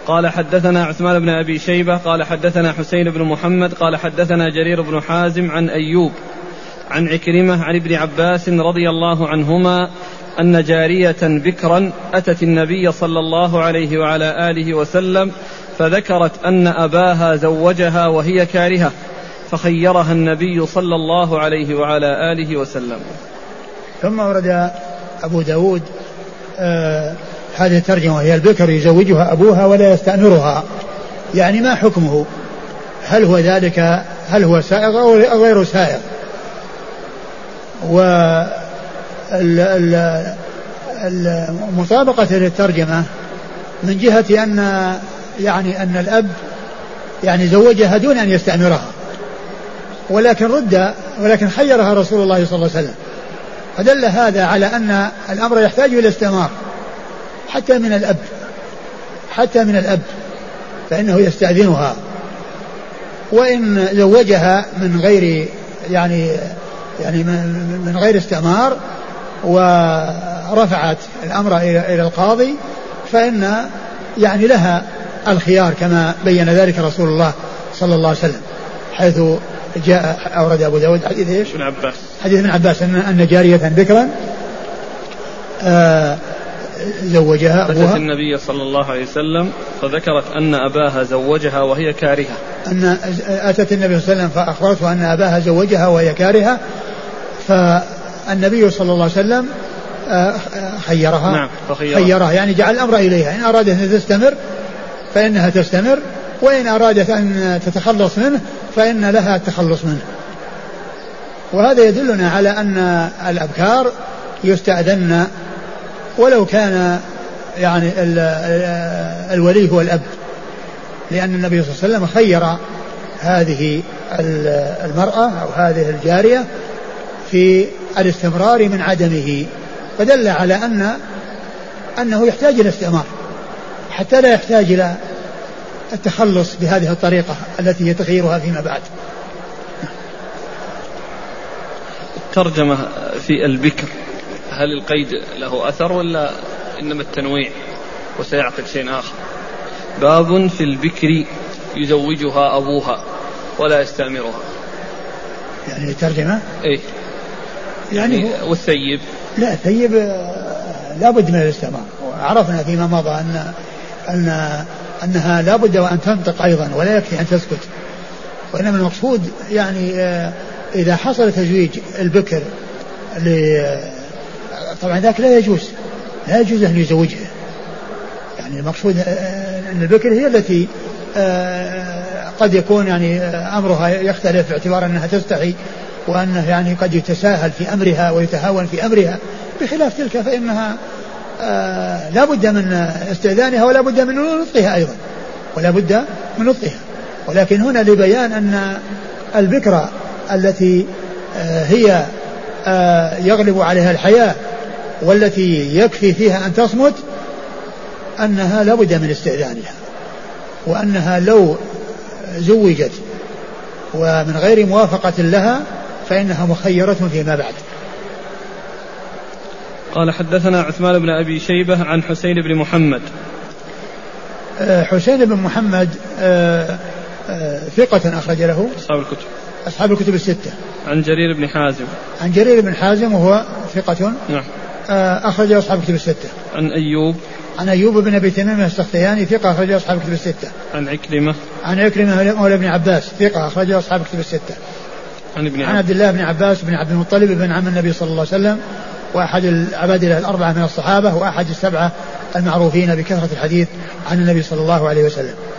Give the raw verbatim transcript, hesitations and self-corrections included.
قال حدثنا عثمان بن أبي شيبة قال حدثنا حسين بن محمد قال حدثنا جرير بن حازم عن أيوب عن عكرمة عن ابن عباس رضي الله عنهما أن جارية بكرا أتت النبي صلى الله عليه وعلى آله وسلم فذكرت أن أباها زوجها وهي كارهة فخيرها النبي صلى الله عليه وعلى آله وسلم. ثم ورد أبو داود آه هذه الترجمة وهي البكر يزوجها أبوها ولا يستأمرها، يعني ما حكمه؟ هل هو ذلك هل هو سائغ أو غير سائغ؟ والمطابقة للترجمة من جهة أن يعني أن الأب يعني زوجها دون أن يستأمرها، ولكن رد ولكن خيرها رسول الله صلى الله عليه وسلم، فدل هذا على أن الأمر يحتاج إلى استمرار حتى من الأب حتى من الأب فإنه يستأذنها، وإن زوجها من غير يعني يعني من غير استمار ورفعت الأمر إلى القاضي فإن يعني لها الخيار كما بين ذلك رسول الله صلى الله عليه وسلم، حيث جاء أورد أبو داود حديث إيش؟ ابن عباس حديث ابن عباس أن, أن جارية بكرا آه زوجها أبوها أتت النبي صلى الله عليه وسلم فذكرت أن أباها زوجها وهي كارهة أن أتت النبي صلى الله عليه وسلم فأخبرته أن أباها زوجها وهي كارهة، فالنبي صلى الله عليه وسلم خيرها نعم خيرها يعني جعل الأمر إليها، إن أرادت أن تستمر فإنها تستمر، وإن أرادت أن تتخلص منه فإن لها التخلص منه. وهذا يدلنا على أن الأبكار يستأذن ولو كان يعني الولي هو الأب، لأن النبي صلى الله عليه وسلم خير هذه المرأة أو هذه الجارية في الاستمرار من عدمه، فدل على أن أنه يحتاج إلى استمرار حتى لا يحتاج إلى التخلص بهذه الطريقة التي يتغيرها فيما بعد. الترجمة في البكر هل القيد له أثر ولا إنما التنويع وسيعقد شيء آخر؟ باب في البكر يزوجها أبوها ولا يستأمرها، يعني الترجمة إيه يعني, يعني والثيب لا الثيب لا بد من الاستمرار، وعرفنا فيما مضى أن أن أنها لا بد وأن تنطق أيضا ولا يكفي أن تسكت، وإنما المقصود يعني إذا حصل تزويج البكر طبعا ذاك لا يجوز لا يجوز أن يزوجها، يعني المقصود أن البكر هي التي قد يكون يعني أمرها يختلف باعتبار أنها تستحي وأنه يعني قد يتساهل في أمرها ويتهاون في أمرها، بخلاف تلك فإنها لا بد من استئذانها ولا بد من نطقها أيضا ولا بد من نطقها، ولكن هنا لبيان أن البكرة التي هي يغلب عليها الحياة والتي يكفي فيها أن تصمت أنها لا بد من استئذانها، وأنها لو زوجت ومن غير موافقة لها فإنها مخيرة فيما بعد. قال حدثنا عثمان بن أبي شيبة عن حسين بن محمد. حسين بن محمد ثقة أخرج له أصحاب الكتب أصحاب الكتب الستة. عن جرير بن حازم عن جرير بن حازم وهو ثقة نعم أخرج أصحاب الكتب الستة. عن أيوب عن أيوب بن أبي تميم السختياني ثقة أخرج أصحاب الكتب الستة. عن عكرمة عن عكرمة مولى ابن عباس ثقة أخرج أصحاب الكتب الستة. عن ابن عن عبد الله بن عباس بن عبد المطلب بن عم النبي صلى الله عليه وسلم، وأحد العبادلة الأربعة من الصحابة، وأحد السبعة المعروفين بكثرة الحديث عن النبي صلى الله عليه وسلم.